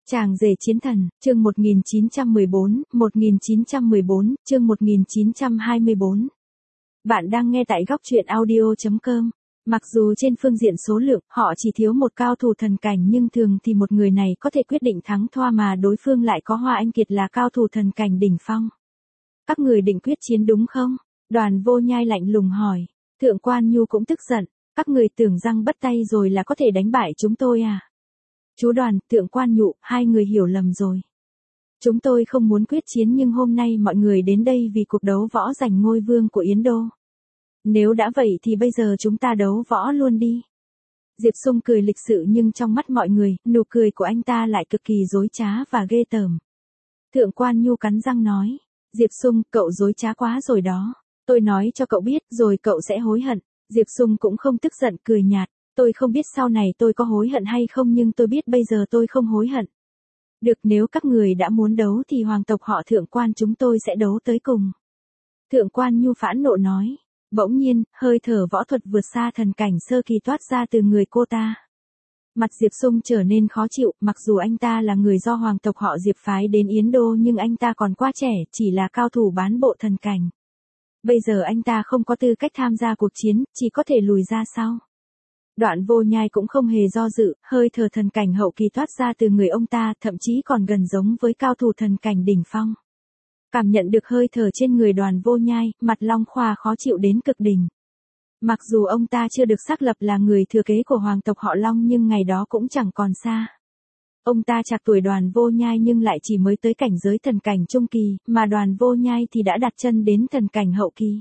Chàng rể chiến thần, chương 1914, chương 1924. Bạn đang nghe tại góc truyện audio.com. Mặc dù trên phương diện số lượng, họ chỉ thiếu một cao thủ thần cảnh nhưng thường thì một người này có thể quyết định thắng thua mà đối phương lại có Hoa Anh Kiệt là cao thủ thần cảnh đỉnh phong. Các người định quyết chiến đúng không? Đoàn Vô Nhai lạnh lùng hỏi. Thượng Quan Nhu cũng tức giận. Các người tưởng răng bắt tay rồi là có thể đánh bại chúng tôi à? Chú Đoàn, Thượng Quan Nhu, hai người hiểu lầm rồi. Chúng tôi không muốn quyết chiến nhưng hôm nay mọi người đến đây vì cuộc đấu võ giành ngôi vương của Yến Đô. Nếu đã vậy thì bây giờ chúng ta đấu võ luôn đi. Diệp Sung cười lịch sự nhưng trong mắt mọi người, nụ cười của anh ta lại cực kỳ dối trá và ghê tởm. Thượng Quan Nhu cắn răng nói. Diệp Sung, cậu dối trá quá rồi đó. Tôi nói cho cậu biết rồi cậu sẽ hối hận. Diệp Sung cũng không tức giận cười nhạt. Tôi không biết sau này tôi có hối hận hay không nhưng tôi biết bây giờ tôi không hối hận. Được, nếu các người đã muốn đấu thì hoàng tộc họ Thượng Quan chúng tôi sẽ đấu tới cùng. Thượng Quan Nhu phẫn nộ nói. Bỗng nhiên, hơi thở võ thuật vượt xa thần cảnh sơ kỳ toát ra từ người cô ta. Mặt Diệp Sung trở nên khó chịu, mặc dù anh ta là người do hoàng tộc họ Diệp phái đến Yến Đô nhưng anh ta còn quá trẻ, chỉ là cao thủ bán bộ thần cảnh. Bây giờ anh ta không có tư cách tham gia cuộc chiến, chỉ có thể lùi ra sau. Đoạn Vô Nhai cũng không hề do dự, hơi thở thần cảnh hậu kỳ toát ra từ người ông ta, thậm chí còn gần giống với cao thủ thần cảnh đỉnh phong. Cảm nhận được hơi thở trên người Đoàn Vô Nhai, mặt Long Khoa khó chịu đến cực đỉnh. Mặc dù ông ta chưa được xác lập là người thừa kế của hoàng tộc họ Long nhưng ngày đó cũng chẳng còn xa. Ông ta trạc tuổi Đoàn Vô Nhai nhưng lại chỉ mới tới cảnh giới thần cảnh trung kỳ, mà Đoàn Vô Nhai thì đã đặt chân đến thần cảnh hậu kỳ.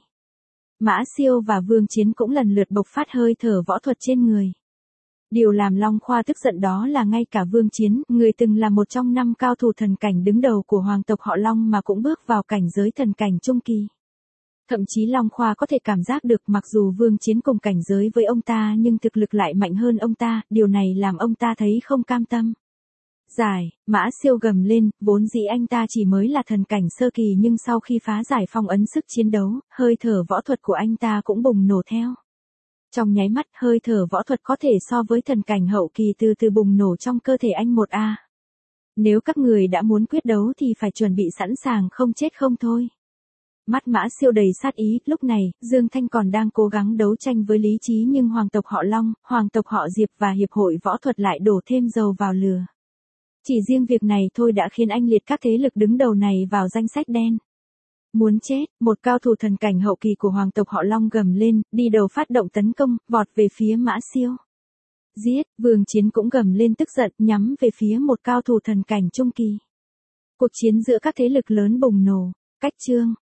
Mã Siêu và Vương Chiến cũng lần lượt bộc phát hơi thở võ thuật trên người. Điều làm Long Khoa tức giận đó là ngay cả Vương Chiến, người từng là một trong 5 cao thủ thần cảnh đứng đầu của hoàng tộc họ Long mà cũng bước vào cảnh giới thần cảnh trung kỳ. Thậm chí Long Khoa có thể cảm giác được mặc dù Vương Chiến cùng cảnh giới với ông ta nhưng thực lực lại mạnh hơn ông ta, điều này làm ông ta thấy không cam tâm. Giải, Mã Siêu gầm lên, vốn dĩ anh ta chỉ mới là thần cảnh sơ kỳ nhưng sau khi phá giải phong ấn sức chiến đấu, hơi thở võ thuật của anh ta cũng bùng nổ theo. Trong nháy mắt, hơi thở võ thuật có thể so với thần cảnh hậu kỳ từ từ bùng nổ trong cơ thể anh một a. Nếu các người đã muốn quyết đấu thì phải chuẩn bị sẵn sàng không chết không thôi. Mắt Mã Siêu đầy sát ý, lúc này, Dương Thanh còn đang cố gắng đấu tranh với lý trí nhưng hoàng tộc họ Long, hoàng tộc họ Diệp và hiệp hội võ thuật lại đổ thêm dầu vào lửa. Chỉ riêng việc này thôi đã khiến anh liệt các thế lực đứng đầu này vào danh sách đen. Muốn chết, một cao thủ thần cảnh hậu kỳ của hoàng tộc họ Long gầm lên, đi đầu phát động tấn công, vọt về phía Mã Siêu. Giết, Vương Chiến cũng gầm lên tức giận, nhắm về phía một cao thủ thần cảnh trung kỳ. Cuộc chiến giữa các thế lực lớn bùng nổ, cách chương.